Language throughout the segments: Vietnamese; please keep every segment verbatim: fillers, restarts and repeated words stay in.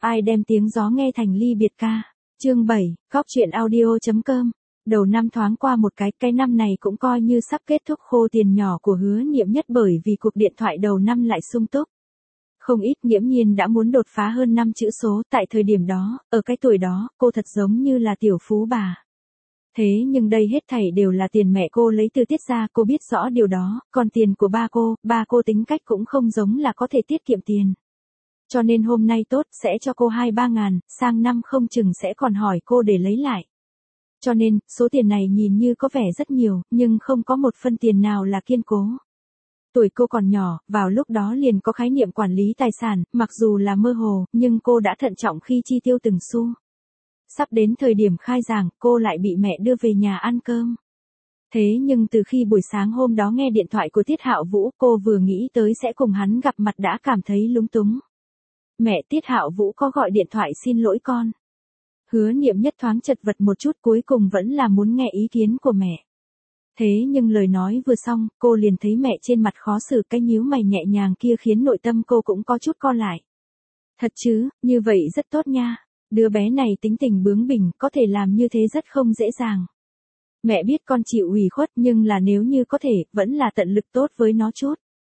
Ai đem tiếng gió nghe thành ly biệt ca. Chương bảy, góc truyện audio.com. Đầu năm thoáng qua một cái, cái năm này cũng coi như sắp kết thúc khô tiền nhỏ của Hứa Niệm Nhất bởi vì cuộc điện thoại đầu năm lại sung túc. Không ít nghiễm nhiên đã muốn đột phá hơn năm chữ số, tại thời điểm đó, ở cái tuổi đó, cô thật giống như là tiểu phú bà. Thế nhưng đây hết thảy đều là tiền mẹ cô lấy từ Tiết ra, cô biết rõ điều đó, còn tiền của ba cô, ba cô tính cách cũng không giống là có thể tiết kiệm tiền. Cho nên hôm nay tốt sẽ cho cô hai ba ngàn, sang năm không chừng sẽ còn hỏi cô để lấy lại. Cho nên, số tiền này nhìn như có vẻ rất nhiều, nhưng không có một phân tiền nào là kiên cố. Tuổi cô còn nhỏ, vào lúc đó liền có khái niệm quản lý tài sản, mặc dù là mơ hồ, nhưng cô đã thận trọng khi chi tiêu từng xu. Sắp đến thời điểm khai giảng, cô lại bị mẹ đưa về nhà ăn cơm. Thế nhưng từ khi buổi sáng hôm đó nghe điện thoại của Tiết Hạo Vũ, cô vừa nghĩ tới sẽ cùng hắn gặp mặt đã cảm thấy lúng túng. Mẹ, Tiết Hạo Vũ có gọi điện thoại xin lỗi con. Hứa Niệm Nhất thoáng chật vật một chút, cuối cùng vẫn là muốn nghe ý kiến của mẹ. Thế nhưng lời nói vừa xong, cô liền thấy mẹ trên mặt khó xử, cái nhíu mày nhẹ nhàng kia khiến nội tâm cô cũng có chút co lại. Thật chứ, như vậy rất tốt nha. Đứa bé này tính tình bướng bỉnh, có thể làm như thế rất không dễ dàng. Mẹ biết con chịu ủy khuất, nhưng là nếu như có thể, vẫn là tận lực tốt với nó chút.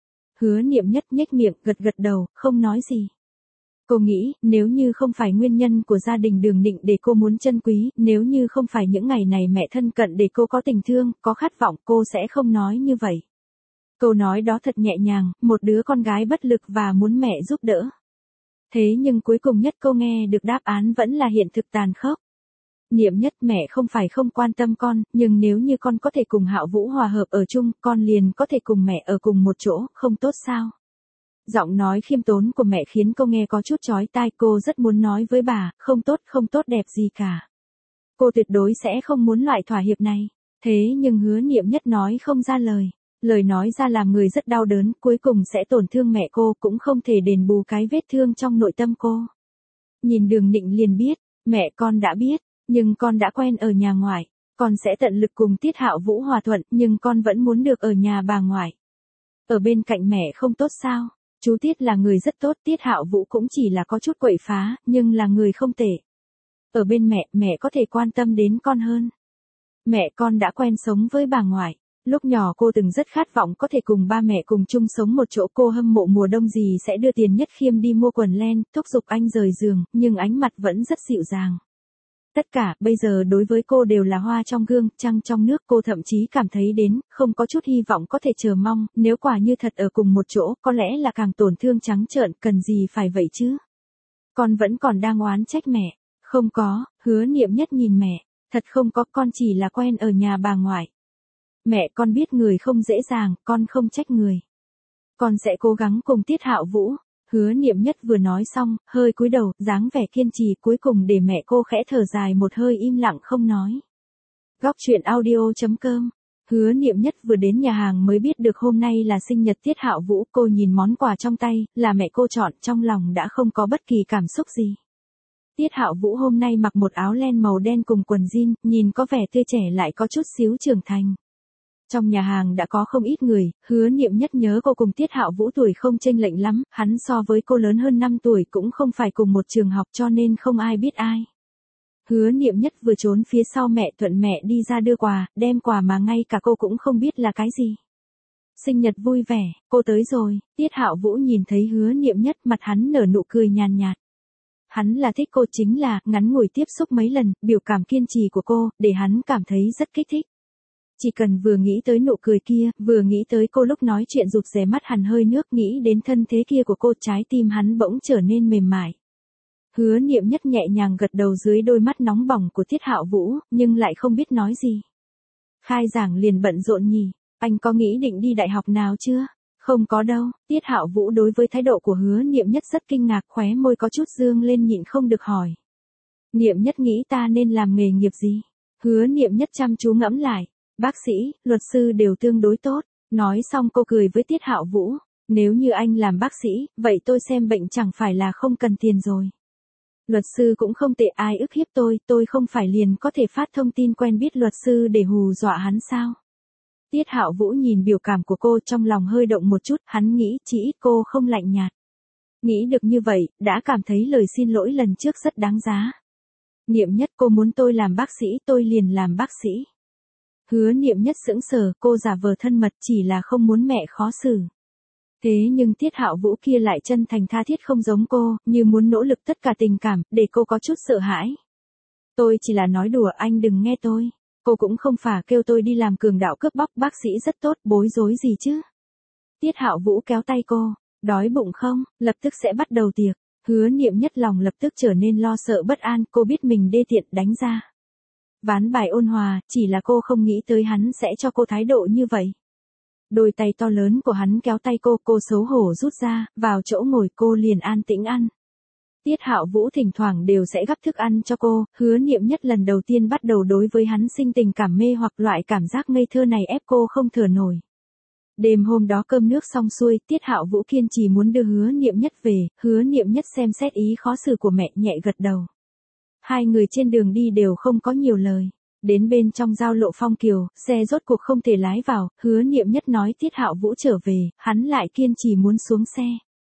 Hứa Niệm Nhất nhếch miệng, gật gật đầu, không nói gì. Cô nghĩ, nếu như không phải nguyên nhân của gia đình Đường Nịnh để cô muốn trân quý, nếu như không phải những ngày này mẹ thân cận để cô có tình thương, có khát vọng, cô sẽ không nói như vậy. Câu nói đó thật nhẹ nhàng, một đứa con gái bất lực và muốn mẹ giúp đỡ. Thế nhưng cuối cùng nhất cô nghe được đáp án vẫn là hiện thực tàn khốc. Niệm Nhất, mẹ không phải không quan tâm con, nhưng nếu như con có thể cùng Hạo Vũ hòa hợp ở chung, con liền có thể cùng mẹ ở cùng một chỗ, không tốt sao? Giọng nói khiêm tốn của mẹ khiến cô nghe có chút chói tai, cô rất muốn nói với bà, không tốt, không tốt đẹp gì cả. Cô tuyệt đối sẽ không muốn loại thỏa hiệp này. Thế nhưng Hứa Niệm Nhất nói không ra lời. Lời nói ra làm người rất đau đớn, cuối cùng sẽ tổn thương mẹ cô, cũng không thể đền bù cái vết thương trong nội tâm cô. Nhìn Đường Nịnh liền biết, mẹ con đã biết, nhưng con đã quen ở nhà ngoại. Con sẽ tận lực cùng Tiết Hạo Vũ hòa thuận, nhưng con vẫn muốn được ở nhà bà ngoại. Ở bên cạnh mẹ không tốt sao? Chú Tiết là người rất tốt, Tiết Hạo Vũ cũng chỉ là có chút quậy phá, nhưng là người không tệ. Ở bên mẹ, mẹ có thể quan tâm đến con hơn. Mẹ con đã quen sống với bà ngoại. Lúc nhỏ cô từng rất khát vọng có thể cùng ba mẹ cùng chung sống một chỗ, cô hâm mộ mùa đông gì sẽ đưa tiền Nhất Khiêm đi mua quần len, thúc giục anh rời giường, nhưng ánh mặt vẫn rất dịu dàng. Tất cả, bây giờ đối với cô đều là hoa trong gương, trăng trong nước, cô thậm chí cảm thấy đến, không có chút hy vọng có thể chờ mong, nếu quả như thật ở cùng một chỗ, có lẽ là càng tổn thương trắng trợn, cần gì phải vậy chứ? Con vẫn còn đang oán trách mẹ. Không có, Hứa Niệm Nhất nhìn mẹ, thật không có, con chỉ là quen ở nhà bà ngoại. Mẹ, con biết người không dễ dàng, con không trách người. Con sẽ cố gắng cùng Tiết Hạo Vũ. Hứa Niệm Nhất vừa nói xong, hơi cúi đầu, dáng vẻ kiên trì, cuối cùng để mẹ cô khẽ thở dài một hơi im lặng không nói. Góc truyện audio.com. Hứa Niệm Nhất vừa đến nhà hàng mới biết được hôm nay là sinh nhật Tiết Hạo Vũ, cô nhìn món quà trong tay, là mẹ cô chọn, trong lòng đã không có bất kỳ cảm xúc gì. Tiết Hạo Vũ hôm nay mặc một áo len màu đen cùng quần jean, nhìn có vẻ tươi trẻ lại có chút xíu trưởng thành. Trong nhà hàng đã có không ít người, Hứa Niệm Nhất nhớ cô cùng Tiết Hạo Vũ tuổi không chênh lệch lắm, hắn so với cô lớn hơn năm tuổi, cũng không phải cùng một trường học cho nên không ai biết ai. Hứa Niệm Nhất vừa trốn phía sau mẹ, thuận mẹ đi ra đưa quà, đem quà mà ngay cả cô cũng không biết là cái gì. Sinh nhật vui vẻ, cô tới rồi. Tiết Hạo Vũ nhìn thấy Hứa Niệm Nhất, mặt hắn nở nụ cười nhàn nhạt. Hắn là thích cô, chính là, ngắn ngủi tiếp xúc mấy lần, biểu cảm kiên trì của cô, để hắn cảm thấy rất kích thích. Chỉ cần vừa nghĩ tới nụ cười kia, vừa nghĩ tới cô lúc nói chuyện rụt rè mắt hằn hơi nước, nghĩ đến thân thế kia của cô, trái tim hắn bỗng trở nên mềm mại. Hứa Niệm Nhất nhẹ nhàng gật đầu dưới đôi mắt nóng bỏng của Tiết Hạo Vũ, nhưng lại không biết nói gì. Khai giảng liền bận rộn nhỉ, anh có nghĩ định đi đại học nào chưa? Không có đâu. Tiết Hạo Vũ đối với thái độ của Hứa Niệm Nhất rất kinh ngạc, khóe môi có chút dương lên nhịn không được hỏi. Niệm Nhất nghĩ ta nên làm nghề nghiệp gì? Hứa Niệm Nhất chăm chú ngẫm lại. Bác sĩ, luật sư đều tương đối tốt. Nói xong cô cười với Tiết Hạo Vũ. Nếu như anh làm bác sĩ, vậy tôi xem bệnh chẳng phải là không cần tiền rồi. Luật sư cũng không tệ, ai ức hiếp tôi, tôi không phải liền có thể phát thông tin quen biết luật sư để hù dọa hắn sao? Tiết Hạo Vũ nhìn biểu cảm của cô, trong lòng hơi động một chút, hắn nghĩ chỉ ít cô không lạnh nhạt. Nghĩ được như vậy, đã cảm thấy lời xin lỗi lần trước rất đáng giá. Niệm Nhất, cô muốn tôi làm bác sĩ, tôi liền làm bác sĩ. Hứa Niệm Nhất sững sờ, cô giả vờ thân mật chỉ là không muốn mẹ khó xử. Thế nhưng Tiết Hạo Vũ kia lại chân thành tha thiết không giống cô, như muốn nỗ lực tất cả tình cảm, để cô có chút sợ hãi. Tôi chỉ là nói đùa, anh đừng nghe tôi. Cô cũng không phải kêu tôi đi làm cường đạo cướp bóc, bác sĩ rất tốt, bối rối gì chứ. Tiết Hạo Vũ kéo tay cô, đói bụng không, lập tức sẽ bắt đầu tiệc. Hứa Niệm Nhất lòng lập tức trở nên lo sợ bất an, cô biết mình đê tiện, đánh ra ván bài ôn hòa, chỉ là cô không nghĩ tới hắn sẽ cho cô thái độ như vậy. Đôi tay to lớn của hắn kéo tay cô, cô xấu hổ rút ra, vào chỗ ngồi cô liền an tĩnh ăn. Tiết Hạo Vũ thỉnh thoảng đều sẽ gắp thức ăn cho cô, Hứa Niệm Nhất lần đầu tiên bắt đầu đối với hắn sinh tình cảm mê hoặc loại cảm giác ngây thơ này ép cô không thở nổi. Đêm hôm đó cơm nước xong xuôi, Tiết Hạo Vũ kiên trì muốn đưa Hứa Niệm Nhất về, Hứa Niệm Nhất xem xét ý khó xử của mẹ nhẹ gật đầu. Hai người trên đường đi đều không có nhiều lời. Đến bên trong giao lộ Phong Kiều, xe rốt cuộc không thể lái vào, Hứa Niệm Nhất nói Tiết Hạo Vũ trở về, hắn lại kiên trì muốn xuống xe.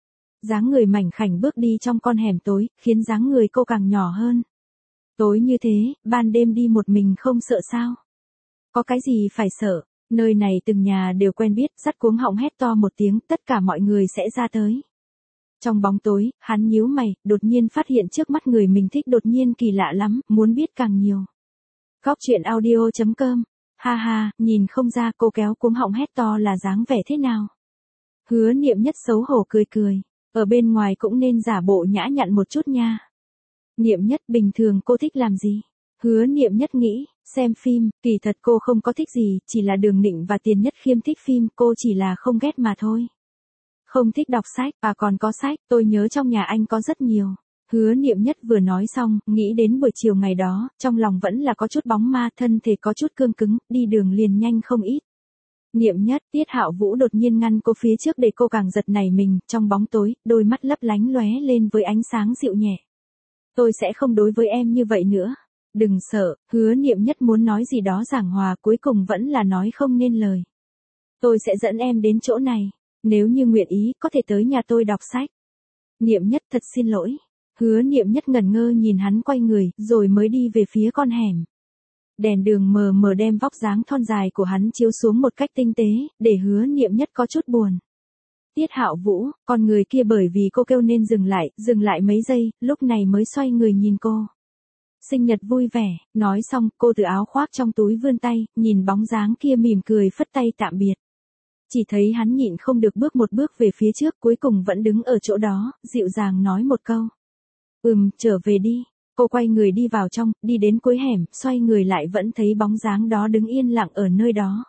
Dáng người mảnh khảnh bước đi trong con hẻm tối, khiến dáng người cô càng nhỏ hơn. Tối như thế, ban đêm đi một mình không sợ sao? Có cái gì phải sợ, nơi này từng nhà đều quen biết, dắt cuống họng hét to một tiếng, tất cả mọi người sẽ ra tới. Trong bóng tối, hắn nhíu mày, đột nhiên phát hiện trước mắt người mình thích đột nhiên kỳ lạ lắm, muốn biết càng nhiều. Góc chuyện audio chấm com. Ha ha, nhìn không ra cô kéo cuống họng hét to là dáng vẻ thế nào. Hứa Niệm Nhất xấu hổ cười cười. Ở bên ngoài cũng nên giả bộ nhã nhặn một chút nha. Niệm Nhất, bình thường cô thích làm gì? Hứa Niệm Nhất nghĩ, xem phim, kỳ thật cô không có thích gì, chỉ là Đường Nịnh và Tiền Nhất Khiêm thích phim, cô chỉ là không ghét mà thôi. Không thích đọc sách, à còn có sách, tôi nhớ trong nhà anh có rất nhiều. Hứa Niệm Nhất vừa nói xong, nghĩ đến buổi chiều ngày đó, trong lòng vẫn là có chút bóng ma, thân thể có chút cương cứng, đi đường liền nhanh không ít. Niệm Nhất, Tiết Hạo Vũ đột nhiên ngăn cô phía trước để cô càng giật nảy mình, trong bóng tối, đôi mắt lấp lánh lóe lên với ánh sáng dịu nhẹ. Tôi sẽ không đối với em như vậy nữa. Đừng sợ, Hứa Niệm Nhất muốn nói gì đó giảng hòa, cuối cùng vẫn là nói không nên lời. Tôi sẽ dẫn em đến chỗ này, nếu như nguyện ý, có thể tới nhà tôi đọc sách. Niệm Nhất, thật xin lỗi. Hứa Niệm Nhất ngẩn ngơ nhìn hắn quay người, rồi mới đi về phía con hẻm. Đèn đường mờ mờ đem vóc dáng thon dài của hắn chiếu xuống một cách tinh tế, để Hứa Niệm Nhất có chút buồn. Tiết Hạo Vũ, con người kia bởi vì cô kêu nên dừng lại, dừng lại mấy giây, lúc này mới xoay người nhìn cô. Sinh nhật vui vẻ, nói xong, cô từ áo khoác trong túi vươn tay, nhìn bóng dáng kia mỉm cười phất tay tạm biệt. Chỉ thấy hắn nhịn không được bước một bước về phía trước, cuối cùng vẫn đứng ở chỗ đó, dịu dàng nói một câu. Ừm, trở về đi. Cô quay người đi vào trong, đi đến cuối hẻm, xoay người lại vẫn thấy bóng dáng đó đứng yên lặng ở nơi đó.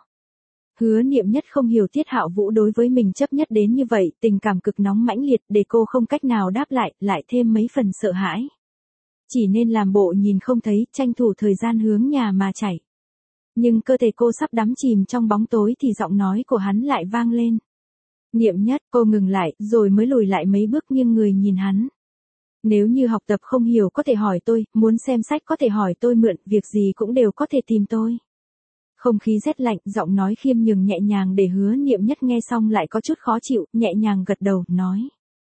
Hứa Niệm Nhất không hiểu Tiết Hạo Vũ đối với mình chấp nhất đến như vậy, tình cảm cực nóng mãnh liệt để cô không cách nào đáp lại, lại thêm mấy phần sợ hãi. Chỉ nên làm bộ nhìn không thấy, tranh thủ thời gian hướng nhà mà chạy. Nhưng cơ thể cô sắp đắm chìm trong bóng tối thì giọng nói của hắn lại vang lên. Niệm Nhất, cô ngừng lại, rồi mới lùi lại mấy bước nghiêng người nhìn hắn. Nếu như học tập không hiểu có thể hỏi tôi, muốn xem sách có thể hỏi tôi mượn, việc gì cũng đều có thể tìm tôi. Không khí rét lạnh, giọng nói khiêm nhường nhẹ nhàng để Hứa Niệm Nhất nghe xong lại có chút khó chịu, nhẹ nhàng gật đầu, nói.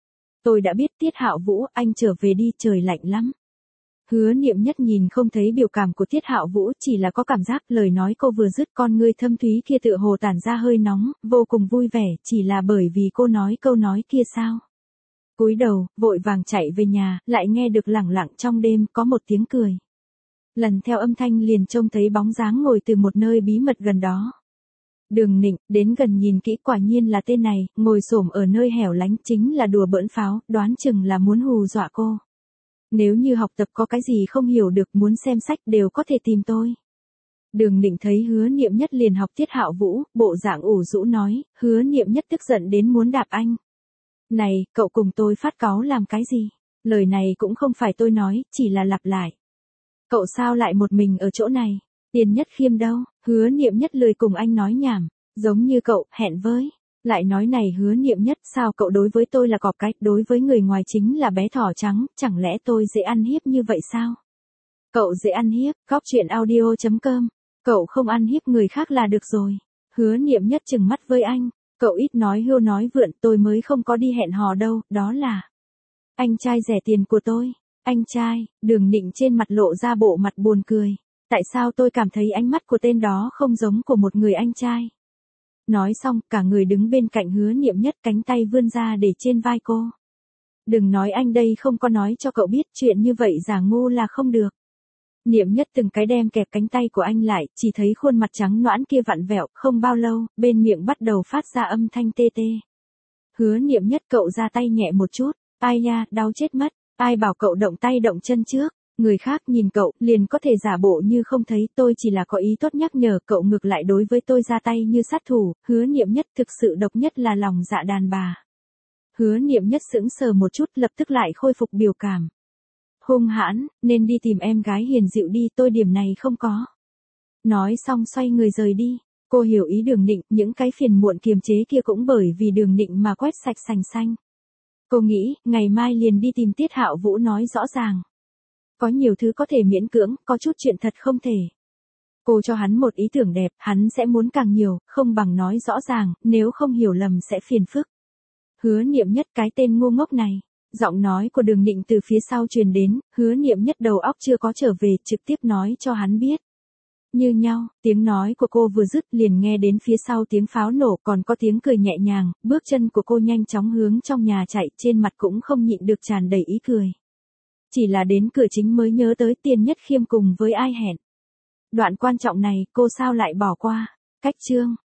Tôi đã biết Tiết Hạo Vũ, anh trở về đi, trời lạnh lắm. Hứa Niệm Nhất nhìn không thấy biểu cảm của Tiết Hạo Vũ, chỉ là có cảm giác lời nói cô vừa dứt con ngươi thâm thúy kia tựa hồ tản ra hơi nóng, vô cùng vui vẻ, chỉ là bởi vì cô nói câu nói kia sao. Cúi đầu, vội vàng chạy về nhà, lại nghe được lẳng lặng trong đêm có một tiếng cười. Lần theo âm thanh liền trông thấy bóng dáng ngồi từ một nơi bí mật gần đó. Đường Nịnh, đến gần nhìn kỹ quả nhiên là tên này, ngồi xổm ở nơi hẻo lánh chính là đùa bỡn pháo, đoán chừng là muốn hù dọa cô. Nếu như học tập có cái gì không hiểu được muốn xem sách đều có thể tìm tôi. Đường Nịnh thấy Hứa Niệm Nhất liền học Tiết Hạo Vũ, bộ dạng ủ rũ nói, Hứa Niệm Nhất tức giận đến muốn đạp anh. Này, cậu cùng tôi phát cáu làm cái gì? Lời này cũng không phải tôi nói, chỉ là lặp lại. Cậu sao lại một mình ở chỗ này? Tiền Nhất Khiêm đâu? Hứa Niệm Nhất lười cùng anh nói nhảm. Giống như cậu, hẹn với. Lại nói này Hứa Niệm Nhất, sao cậu đối với tôi là cọp cái, đối với người ngoài chính là bé thỏ trắng, chẳng lẽ tôi dễ ăn hiếp như vậy sao? Cậu dễ ăn hiếp, góc chuyện audio chấm com. Cậu không ăn hiếp người khác là được rồi. Hứa Niệm Nhất trừng mắt với anh. Cậu ít nói hưu nói vượn, tôi mới không có đi hẹn hò đâu, đó là. Anh trai rẻ tiền của tôi. Anh trai, Đường Nịnh trên mặt lộ ra bộ mặt buồn cười. Tại sao tôi cảm thấy ánh mắt của tên đó không giống của một người anh trai? Nói xong, cả người đứng bên cạnh Hứa Niệm Nhất, cánh tay vươn ra để trên vai cô. Đừng nói anh đây không có nói cho cậu biết, chuyện như vậy giả ngu là không được. Niệm Nhất từng cái đem kẹp cánh tay của anh lại, chỉ thấy khuôn mặt trắng nõn kia vặn vẹo, không bao lâu, bên miệng bắt đầu phát ra âm thanh tê tê. Hứa Niệm Nhất, cậu ra tay nhẹ một chút. Ai nha, đau chết mất. Ai bảo cậu động tay động chân trước? Người khác nhìn cậu, liền có thể giả bộ như không thấy, tôi chỉ là có ý tốt nhắc nhở cậu, ngược lại đối với tôi ra tay như sát thủ. Hứa Niệm Nhất, thực sự độc nhất là lòng dạ đàn bà. Hứa Niệm Nhất sững sờ một chút, lập tức lại khôi phục biểu cảm. Hung hãn, nên đi tìm em gái hiền dịu đi, tôi điểm này không có. Nói xong xoay người rời đi. Cô hiểu ý Đường Nịnh, những cái phiền muộn kiềm chế kia cũng bởi vì Đường Nịnh mà quét sạch sành xanh. Cô nghĩ, ngày mai liền đi tìm Tiết Hạo Vũ nói rõ ràng. Có nhiều thứ có thể miễn cưỡng, có chút chuyện thật không thể. Cô cho hắn một ý tưởng đẹp, hắn sẽ muốn càng nhiều, không bằng nói rõ ràng, nếu không hiểu lầm sẽ phiền phức. Hứa Niệm Nhất, cái tên ngu ngốc này. Giọng nói của Đường Nịnh từ phía sau truyền đến, Hứa Niệm Nhất đầu óc chưa có trở về, trực tiếp nói cho hắn biết. Như nhau, tiếng nói của cô vừa dứt liền nghe đến phía sau tiếng pháo nổ, còn có tiếng cười nhẹ nhàng, bước chân của cô nhanh chóng hướng trong nhà chạy, trên mặt cũng không nhịn được tràn đầy ý cười. Chỉ là đến cửa chính mới nhớ tới Tiền Nhất Khiêm cùng với ai hẹn. Đoạn quan trọng này, cô sao lại bỏ qua? Cách chương.